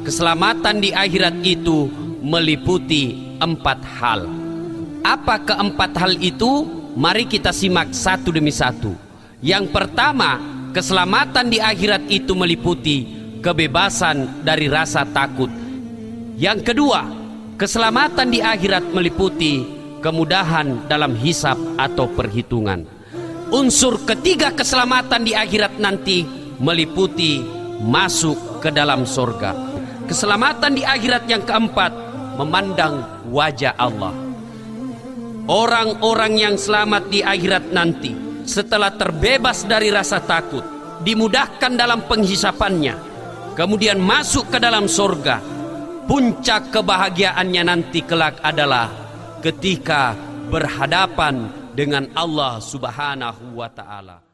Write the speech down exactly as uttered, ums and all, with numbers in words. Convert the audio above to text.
keselamatan di akhirat itu meliputi empat hal. Apa keempat hal itu? Mari kita simak satu demi satu. Yang pertama, keselamatan di akhirat itu meliputi kebebasan dari rasa takut. Yang kedua, keselamatan di akhirat meliputi kemudahan dalam hisab atau perhitungan. Unsur ketiga keselamatan di akhirat nanti meliputi masuk ke dalam surga. Keselamatan di akhirat yang keempat, memandang wajah Allah. Orang-orang yang selamat di akhirat nanti setelah terbebas dari rasa takut, dimudahkan dalam penghisapannya, kemudian masuk ke dalam surga. Puncak kebahagiaannya nanti kelak adalah ketika berhadapan dengan Allah Subhanahu wa ta'ala.